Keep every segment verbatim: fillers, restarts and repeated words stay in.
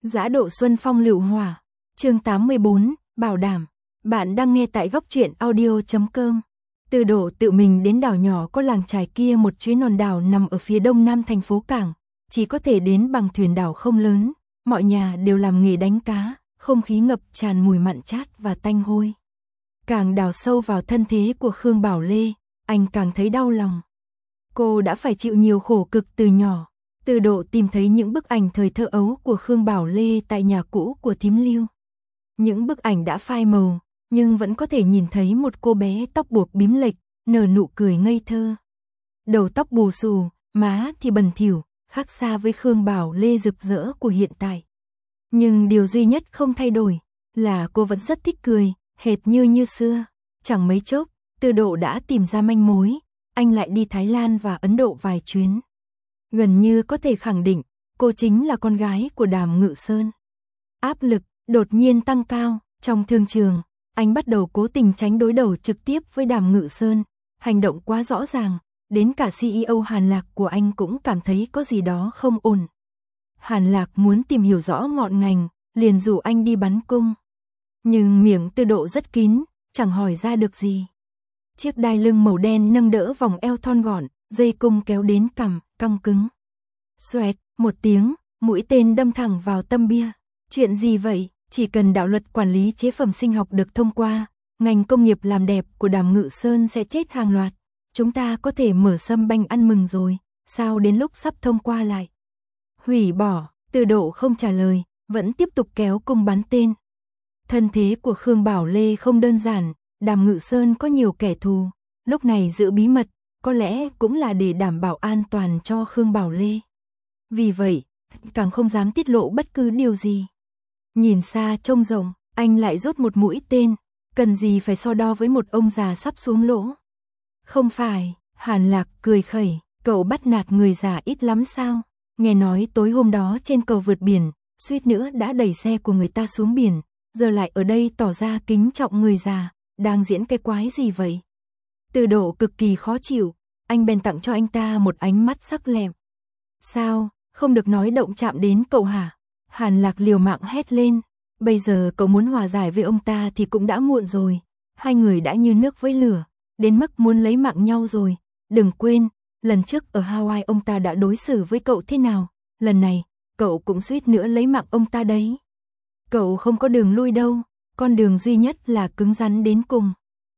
Dã độ xuân phong lựu hỏa. Chương tám mươi bốn, bảo đảm. Bạn đang nghe tại góc truyện audio chấm com. Từ Độ tự mình đến đảo nhỏ có làng chài kia, một chuyến hòn đảo nằm ở phía đông nam thành phố cảng, chỉ có thể đến bằng thuyền, đảo không lớn, mọi nhà đều làm nghề đánh cá, không khí ngập tràn mùi mặn chát và tanh hôi. Càng đào sâu vào thân thế của Khương Bảo Lê, anh càng thấy đau lòng. Cô đã phải chịu nhiều khổ cực từ nhỏ. Từ Độ tìm thấy những bức ảnh thời thơ ấu của Khương Bảo Lê tại nhà cũ của thím Lưu. Những bức ảnh đã phai màu, nhưng vẫn có thể nhìn thấy một cô bé tóc buộc bím lệch, nở nụ cười ngây thơ. Đầu tóc bù xù, má thì bẩn thỉu, khác xa với Khương Bảo Lê rực rỡ của hiện tại. Nhưng điều duy nhất không thay đổi là cô vẫn rất thích cười, hệt như như xưa. Chẳng mấy chốc, Từ Độ đã tìm ra manh mối, anh lại đi Thái Lan và Ấn Độ vài chuyến. Gần như có thể khẳng định, cô chính là con gái của Đàm Ngự Sơn. Áp lực đột nhiên tăng cao, trong thương trường, anh bắt đầu cố tình tránh đối đầu trực tiếp với Đàm Ngự Sơn, hành động quá rõ ràng, đến cả xê e ô Hàn Lạc của anh cũng cảm thấy có gì đó không ổn. Hàn Lạc muốn tìm hiểu rõ ngọn ngành, liền rủ anh đi bắn cung. Nhưng miệng Từ Độ rất kín, chẳng hỏi ra được gì. Chiếc đai lưng màu đen nâng đỡ vòng eo thon gọn, dây cung kéo đến cằm, cong cứng. Xoẹt, một tiếng, mũi tên đâm thẳng vào tâm bia. Chuyện gì vậy? Chỉ cần đạo luật quản lý chế phẩm sinh học được thông qua, ngành công nghiệp làm đẹp của Đàm Ngự Sơn sẽ chết hàng loạt. Chúng ta có thể mở sâm banh ăn mừng rồi, sao đến lúc sắp thông qua lại hủy bỏ? Từ Độ không trả lời, vẫn tiếp tục kéo cung bắn tên. Thân thế của Khương Bảo Lê không đơn giản, Đàm Ngự Sơn có nhiều kẻ thù, lúc này giữ bí mật, có lẽ cũng là để đảm bảo an toàn cho Khương Bảo Lê. Vì vậy, càng không dám tiết lộ bất cứ điều gì. Nhìn xa trông rộng, anh lại rút một mũi tên, cần gì phải so đo với một ông già sắp xuống lỗ. Không phải, Hàn Lạc cười khẩy, cậu bắt nạt người già ít lắm sao? Nghe nói tối hôm đó trên cầu vượt biển, suýt nữa đã đẩy xe của người ta xuống biển, giờ lại ở đây tỏ ra kính trọng người già, đang diễn cái quái gì vậy? Từ Độ cực kỳ khó chịu, anh bèn tặng cho anh ta một ánh mắt sắc lẹm. Sao, không được nói động chạm đến cậu hả? Hàn Lạc liều mạng hét lên, bây giờ cậu muốn hòa giải với ông ta thì cũng đã muộn rồi, hai người đã như nước với lửa, đến mức muốn lấy mạng nhau rồi. Đừng quên, lần trước ở Hawaii ông ta đã đối xử với cậu thế nào, lần này, cậu cũng suýt nữa lấy mạng ông ta đấy. Cậu không có đường lui đâu, con đường duy nhất là cứng rắn đến cùng.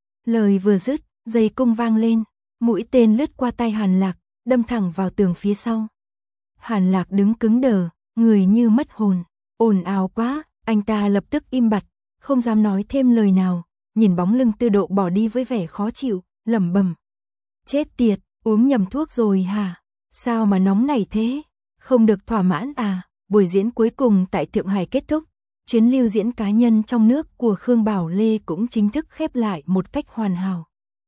Lời vừa dứt, dây cung vang lên, mũi tên lướt qua tay Hàn Lạc, đâm thẳng vào tường phía sau. Hàn Lạc đứng cứng đờ, người như mất hồn, ồn ào quá, anh ta lập tức im bặt, không dám nói thêm lời nào, nhìn bóng lưng Từ Độ bỏ đi với vẻ khó chịu, lẩm bẩm. Chết tiệt, uống nhầm thuốc rồi hả? Sao mà nóng nảy thế? Không được thỏa mãn à? Buổi diễn cuối cùng tại Thượng Hải kết thúc, chuyến lưu diễn cá nhân trong nước của Khương Bảo Lê cũng chính thức khép lại một cách hoàn hảo.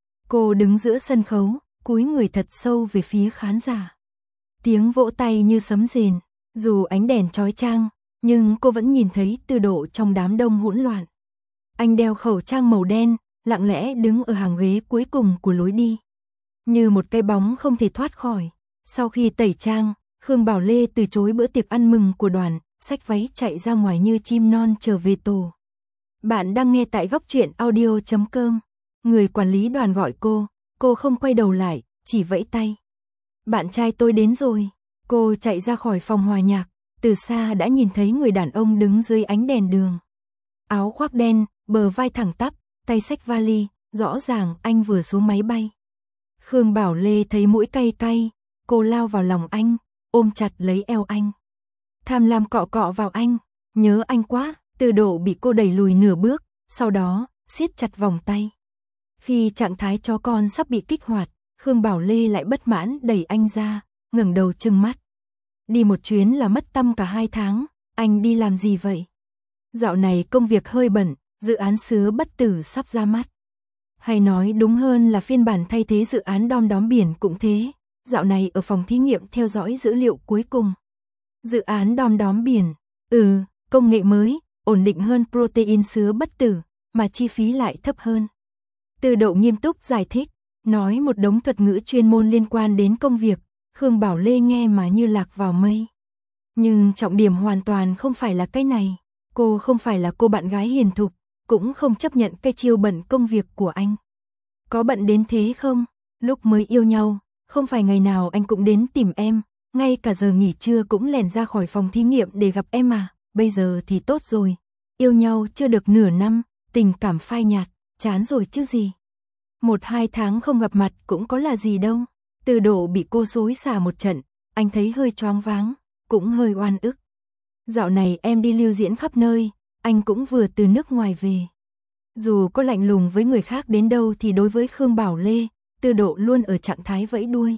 Cô đứng giữa sân khấu, cúi người thật sâu về phía khán giả. Tiếng vỗ tay như sấm rền, dù ánh đèn chói chang, nhưng cô vẫn nhìn thấy Từ Độ trong đám đông hỗn loạn. Anh đeo khẩu trang màu đen, lặng lẽ đứng ở hàng ghế cuối cùng của lối đi, như một cái bóng không thể thoát khỏi. Sau khi tẩy trang, Khương Bảo Lê từ chối bữa tiệc ăn mừng của đoàn, xách váy chạy ra ngoài như chim non trở về tổ. Bạn đang nghe tại góc truyện audio chấm com. Người quản lý đoàn gọi cô, cô không quay đầu lại, chỉ vẫy tay. Bạn trai tôi đến rồi. Cô chạy ra khỏi phòng hòa nhạc, từ xa đã nhìn thấy người đàn ông đứng dưới ánh đèn đường. Áo khoác đen, bờ vai thẳng tắp, tay xách vali, rõ ràng anh vừa xuống máy bay. Khương Bảo Lê thấy mũi cay cay, cô lao vào lòng anh, ôm chặt lấy eo anh. Tham lam cọ cọ vào anh, nhớ anh quá. Từ Độ bị cô đẩy lùi nửa bước, sau đó siết chặt vòng tay. Khi trạng thái chó con sắp bị kích hoạt, Khương Bảo Lê lại bất mãn đẩy anh ra, ngẩng đầu trừng mắt. Đi một chuyến là mất tăm cả hai tháng, anh đi làm gì vậy? Dạo này công việc hơi bận, dự án Sứa Bất Tử sắp ra mắt. Hay nói đúng hơn là phiên bản thay thế dự án Đom Đóm Biển cũng thế, dạo này ở phòng thí nghiệm theo dõi dữ liệu cuối cùng. Dự án Đom Đóm Biển, ừ, công nghệ mới, ổn định hơn protein Sứa Bất Tử, mà chi phí lại thấp hơn. Từ Độ nghiêm túc giải thích, nói một đống thuật ngữ chuyên môn liên quan đến công việc, Khương Bảo Lê nghe mà như lạc vào mây. Nhưng trọng điểm hoàn toàn không phải là cái này. Cô không phải là cô bạn gái hiền thục, cũng không chấp nhận cái chiêu bận công việc của anh. Có bận đến thế không? Lúc mới yêu nhau, không phải ngày nào anh cũng đến tìm em, ngay cả giờ nghỉ trưa cũng lèn ra khỏi phòng thí nghiệm để gặp em à, bây giờ thì tốt rồi. Yêu nhau chưa được nửa năm, tình cảm phai nhạt, chán rồi chứ gì. Một hai tháng không gặp mặt cũng có là gì đâu. Từ Độ bị cô xối xả một trận, anh thấy hơi choáng váng, cũng hơi oan ức. Dạo này em đi lưu diễn khắp nơi, anh cũng vừa từ nước ngoài về. Dù có lạnh lùng với người khác đến đâu thì đối với Khương Bảo Lê, Từ Độ luôn ở trạng thái vẫy đuôi.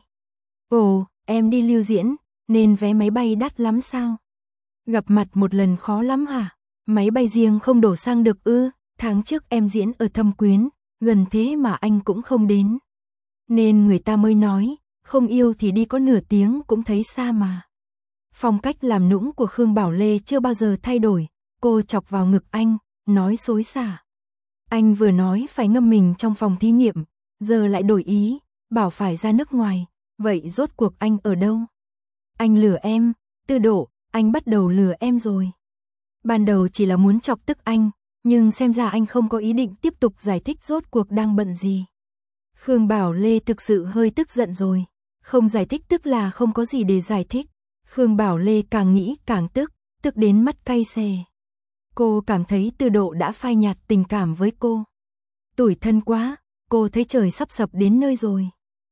Ồ, em đi lưu diễn, nên vé máy bay đắt lắm sao? Gặp mặt một lần khó lắm hả? Máy bay riêng không đổ xăng được ư? Tháng trước em diễn ở Thâm Quyến, gần thế mà anh cũng không đến. Nên người ta mới nói, không yêu thì đi có nửa tiếng cũng thấy xa mà. Phong cách làm nũng của Khương Bảo Lê chưa bao giờ thay đổi, cô chọc vào ngực anh, nói xối xả. Anh vừa nói phải ngâm mình trong phòng thí nghiệm, giờ lại đổi ý, bảo phải ra nước ngoài, vậy rốt cuộc anh ở đâu? Anh lừa em, Từ Độ, anh bắt đầu lừa em rồi. Ban đầu chỉ là muốn chọc tức anh, nhưng xem ra anh không có ý định tiếp tục giải thích rốt cuộc đang bận gì. Khương Bảo Lê thực sự hơi tức giận rồi, không giải thích tức là không có gì để giải thích. Khương Bảo Lê càng nghĩ càng tức, tức đến mắt cay xè. Cô cảm thấy Từ Độ đã phai nhạt tình cảm với cô. Tủi thân quá, cô thấy trời sắp sập đến nơi rồi.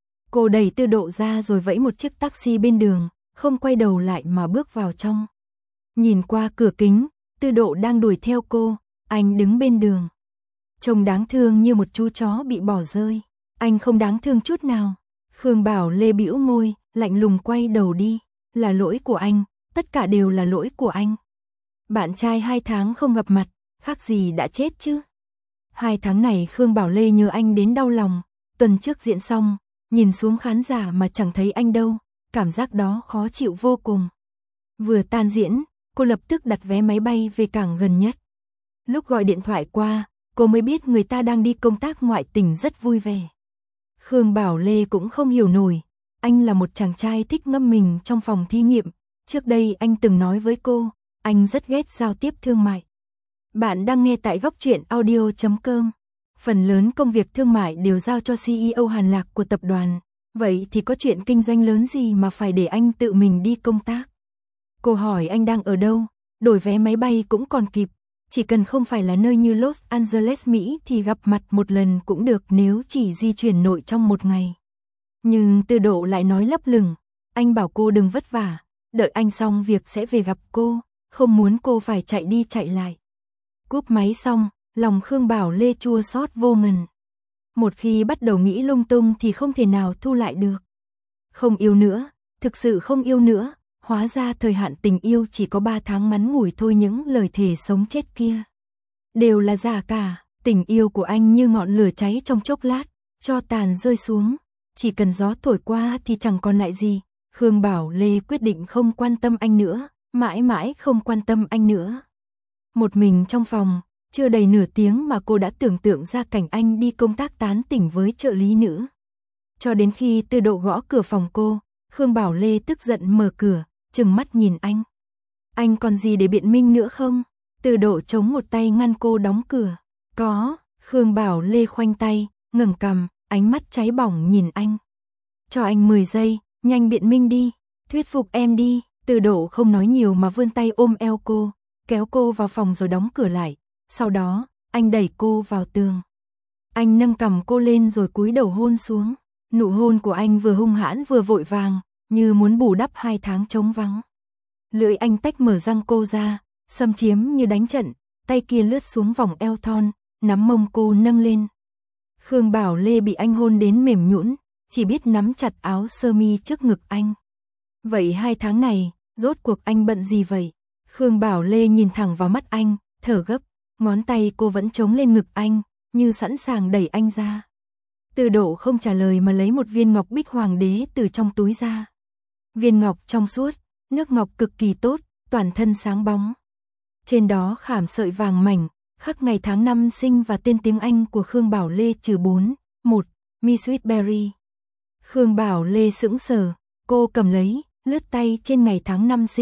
Cô đẩy Từ Độ ra rồi vẫy một chiếc taxi bên đường, không quay đầu lại mà bước vào trong. Nhìn qua cửa kính, Từ Độ đang đuổi theo cô, anh đứng bên đường. Trông đáng thương như một chú chó bị bỏ rơi. Anh không đáng thương chút nào. Khương Bảo Lê bĩu môi, lạnh lùng quay đầu đi. Là lỗi của anh, tất cả đều là lỗi của anh. Bạn trai hai tháng không gặp mặt, khác gì đã chết chứ. Hai tháng này Khương Bảo Lê nhớ anh đến đau lòng. Tuần trước diễn xong, nhìn xuống khán giả mà chẳng thấy anh đâu, cảm giác đó khó chịu vô cùng. Vừa tan diễn, cô lập tức đặt vé máy bay về cảng gần nhất. Lúc gọi điện thoại qua, cô mới biết người ta đang đi công tác ngoại tỉnh rất vui vẻ. Khương Bảo Lê cũng không hiểu nổi, anh là một chàng trai thích ngâm mình trong phòng thí nghiệm. Trước đây anh từng nói với cô, anh rất ghét giao tiếp thương mại. Bạn đang nghe tại góc truyện audio chấm com. Phần lớn công việc thương mại đều giao cho xê e ô Hàn Lạc của tập đoàn. Vậy thì có chuyện kinh doanh lớn gì mà phải để anh tự mình đi công tác? Cô hỏi anh đang ở đâu, đổi vé máy bay cũng còn kịp. Chỉ cần không phải là nơi như Los Angeles, Mỹ thì gặp mặt một lần cũng được nếu chỉ di chuyển nội trong một ngày. Nhưng Từ Độ lại nói lấp lửng, anh bảo cô đừng vất vả, đợi anh xong việc sẽ về gặp cô, không muốn cô phải chạy đi chạy lại. Cúp máy xong, lòng Khương Bảo Lê chua xót vô ngần. Một khi bắt đầu nghĩ lung tung thì không thể nào thu lại được. Không yêu nữa, thực sự không yêu nữa, hóa ra thời hạn tình yêu chỉ có ba tháng ngắn ngủi thôi, những lời thề sống chết kia đều là giả cả. Tình yêu của anh như ngọn lửa cháy trong chốc lát, cho tàn rơi xuống, chỉ cần gió thổi qua thì chẳng còn lại gì. Khương Bảo Lê quyết định không quan tâm anh nữa, mãi mãi không quan tâm anh nữa. Một mình trong phòng, chưa đầy nửa tiếng mà cô đã tưởng tượng ra cảnh anh đi công tác tán tỉnh với trợ lý nữ. Cho đến khi Từ Độ gõ cửa phòng cô, Khương Bảo Lê tức giận mở cửa, trừng mắt nhìn anh. Anh còn gì để biện minh nữa không? Từ Độ chống một tay ngăn cô đóng cửa. Có. Khương Bảo Lê khoanh tay, ngẩng cằm, ánh mắt cháy bỏng nhìn anh. Cho anh mười giây, nhanh biện minh đi, thuyết phục em đi. Từ Độ không nói nhiều mà vươn tay ôm eo cô, kéo cô vào phòng rồi đóng cửa lại. Sau đó, anh đẩy cô vào tường. Anh nâng cằm cô lên rồi cúi đầu hôn xuống. Nụ hôn của anh vừa hung hãn vừa vội vàng, như muốn bù đắp hai tháng trống vắng. Lưỡi anh tách mở răng cô ra, xâm chiếm như đánh trận, tay kia lướt xuống vòng eo thon, nắm mông cô nâng lên. Khương Bảo Lê bị anh hôn đến mềm nhũn, chỉ biết nắm chặt áo sơ mi trước ngực anh. Vậy hai tháng này, rốt cuộc anh bận gì vậy? Khương Bảo Lê nhìn thẳng vào mắt anh, thở gấp, ngón tay cô vẫn chống lên ngực anh, như sẵn sàng đẩy anh ra. Từ Độ không trả lời mà lấy một viên ngọc bích hoàng đế từ trong túi ra. Viên ngọc trong suốt, nước ngọc cực kỳ tốt, toàn thân sáng bóng. Trên đó khảm sợi vàng mảnh, khắc ngày tháng năm sinh và tên tiếng Anh của Khương Bảo Lê trừ bốn, một, Miss Sweetberry. Khương Bảo Lê sững sờ, cô cầm lấy, lướt tay trên ngày tháng năm sinh,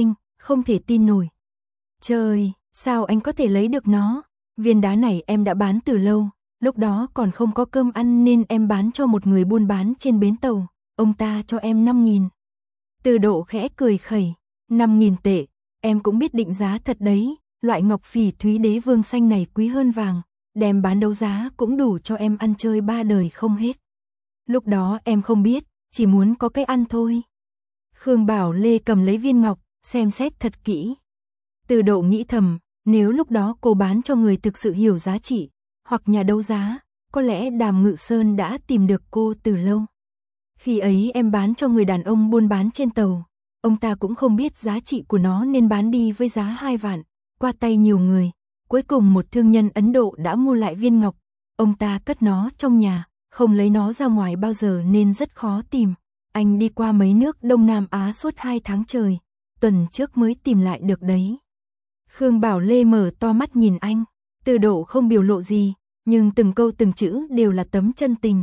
không thể tin nổi. Trời, sao anh có thể lấy được nó? Viên đá này em đã bán từ lâu, lúc đó còn không có cơm ăn nên em bán cho một người buôn bán trên bến tàu, ông ta cho em năm nghìn. Từ Độ khẽ cười khẩy, năm nghìn tệ, em cũng biết định giá thật đấy, loại ngọc phỉ thúy đế vương xanh này quý hơn vàng, đem bán đấu giá cũng đủ cho em ăn chơi ba đời không hết. Lúc đó em không biết, chỉ muốn có cái ăn thôi. Khương Bảo Lê cầm lấy viên ngọc, xem xét thật kỹ. Từ Độ nghĩ thầm, nếu lúc đó cô bán cho người thực sự hiểu giá trị, hoặc nhà đấu giá, có lẽ Đàm Ngự Sơn đã tìm được cô từ lâu. Khi ấy em bán cho người đàn ông buôn bán trên tàu, ông ta cũng không biết giá trị của nó nên bán đi với giá hai vạn, qua tay nhiều người. Cuối cùng một thương nhân Ấn Độ đã mua lại viên ngọc, ông ta cất nó trong nhà, không lấy nó ra ngoài bao giờ nên rất khó tìm. Anh đi qua mấy nước Đông Nam Á suốt hai tháng trời, tuần trước mới tìm lại được đấy. Khương Bảo Lê mở to mắt nhìn anh, Từ Độ không biểu lộ gì, nhưng từng câu từng chữ đều là tấm chân tình.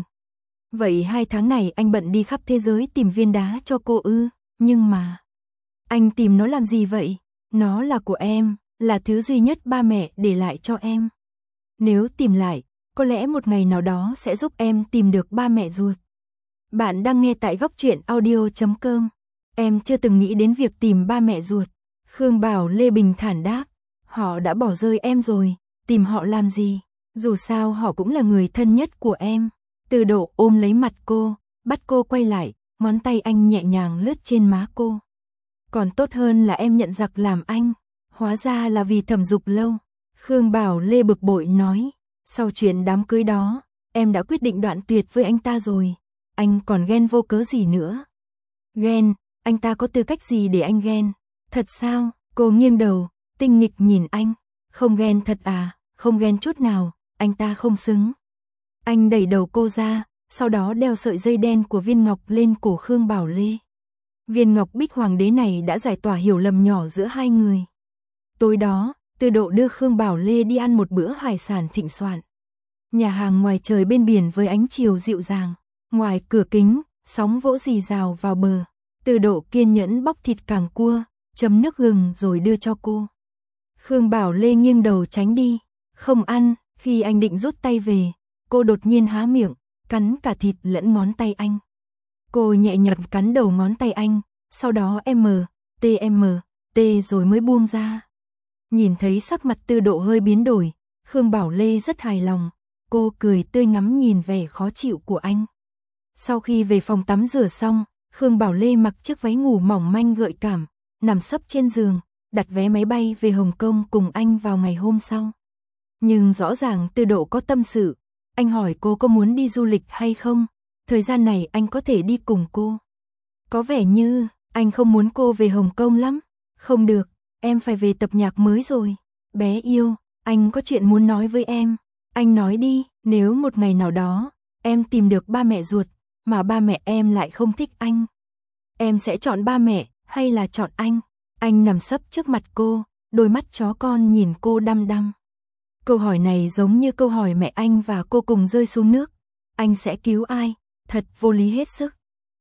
Vậy hai tháng này anh bận đi khắp thế giới tìm viên đá cho cô ư, nhưng mà... Anh tìm nó làm gì vậy? Nó là của em, là thứ duy nhất ba mẹ để lại cho em. Nếu tìm lại, có lẽ một ngày nào đó sẽ giúp em tìm được ba mẹ ruột. Bạn đang nghe tại góc truyện audio chấm com. Em chưa từng nghĩ đến việc tìm ba mẹ ruột. Khương Bảo Lê bình thản đáp, họ đã bỏ rơi em rồi, tìm họ làm gì? Dù sao họ cũng là người thân nhất của em. Từ Độ ôm lấy mặt cô, bắt cô quay lại, ngón tay anh nhẹ nhàng lướt trên má cô. Còn tốt hơn là em nhận giặc làm anh, hóa ra là vì Thẩm Dục Lâu. Khương Bảo Lê bực bội nói, sau chuyện đám cưới đó, em đã quyết định đoạn tuyệt với anh ta rồi, anh còn ghen vô cớ gì nữa? Ghen, anh ta có tư cách gì để anh ghen? Thật sao? Cô nghiêng đầu, tinh nghịch nhìn anh, không ghen thật à? Không ghen chút nào, anh ta không xứng. Anh đẩy đầu cô ra, sau đó đeo sợi dây đen của viên ngọc lên cổ Khương Bảo Lê. Viên ngọc bích hoàng đế này đã giải tỏa hiểu lầm nhỏ giữa hai người. Tối đó, Từ Độ đưa Khương Bảo Lê đi ăn một bữa hải sản thịnh soạn. Nhà hàng ngoài trời bên biển với ánh chiều dịu dàng, ngoài cửa kính, sóng vỗ rì rào vào bờ. Từ Độ kiên nhẫn bóc thịt càng cua, chấm nước gừng rồi đưa cho cô. Khương Bảo Lê nghiêng đầu tránh đi, không ăn. Khi anh định rút tay về, cô đột nhiên há miệng, cắn cả thịt lẫn ngón tay anh. Cô nhẹ nhàng cắn đầu ngón tay anh, sau đó M, T M, T rồi mới buông ra. Nhìn thấy sắc mặt Từ Độ hơi biến đổi, Khương Bảo Lê rất hài lòng, cô cười tươi ngắm nhìn vẻ khó chịu của anh. Sau khi về phòng tắm rửa xong, Khương Bảo Lê mặc chiếc váy ngủ mỏng manh gợi cảm, nằm sấp trên giường, đặt vé máy bay về Hồng Kông cùng anh vào ngày hôm sau. Nhưng rõ ràng Từ Độ có tâm sự, anh hỏi cô có muốn đi du lịch hay không, thời gian này anh có thể đi cùng cô. Có vẻ như, anh không muốn cô về Hồng Kông lắm. Không được, em phải về tập nhạc mới rồi. Bé yêu, anh có chuyện muốn nói với em. Anh nói đi, nếu một ngày nào đó, em tìm được ba mẹ ruột, mà ba mẹ em lại không thích anh. Em sẽ chọn ba mẹ, hay là chọn anh? Anh nằm sấp trước mặt cô, đôi mắt chó con nhìn cô đăm đăm. Câu hỏi này giống như câu hỏi mẹ anh và cô cùng rơi xuống nước. Anh sẽ cứu ai? Thật vô lý hết sức.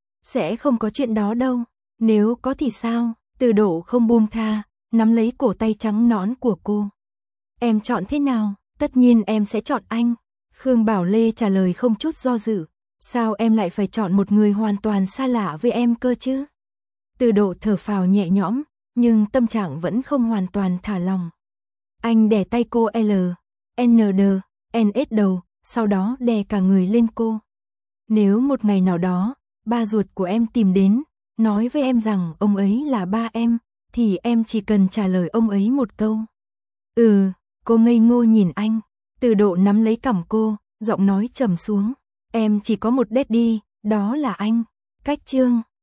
Sẽ không có chuyện đó đâu. Nếu có thì sao? Từ Độ không buông tha, nắm lấy cổ tay trắng nõn của cô. Em chọn thế nào? Tất nhiên em sẽ chọn anh. Khương Bảo Lê trả lời không chút do dự. Sao em lại phải chọn một người hoàn toàn xa lạ với em cơ chứ? Từ Độ thở phào nhẹ nhõm, nhưng tâm trạng vẫn không hoàn toàn thả lòng. Anh đè tay cô L, N D, N S đầu, sau đó đè cả người lên cô. Nếu một ngày nào đó, ba ruột của em tìm đến, nói với em rằng ông ấy là ba em, thì em chỉ cần trả lời ông ấy một câu. Ừ, cô ngây ngô nhìn anh. Từ Độ nắm lấy cằm cô, giọng nói trầm xuống. Em chỉ có một daddy, đó là anh. Cách chương